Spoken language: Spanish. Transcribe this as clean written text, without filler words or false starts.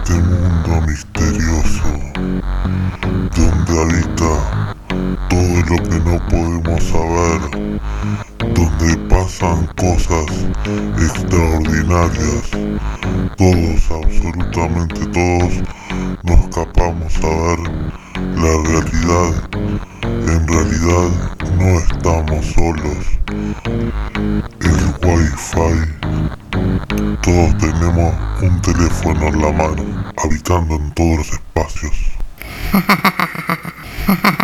este mundo misterioso, donde habita todo lo que no podemos saber, donde pasan cosas extraordinarias, todos, absolutamente todos, no escapamos a ver la realidad. En realidad no estamos solos. El Wi-Fi, todos tenemos un teléfono en la mano, habitando en todos los espacios.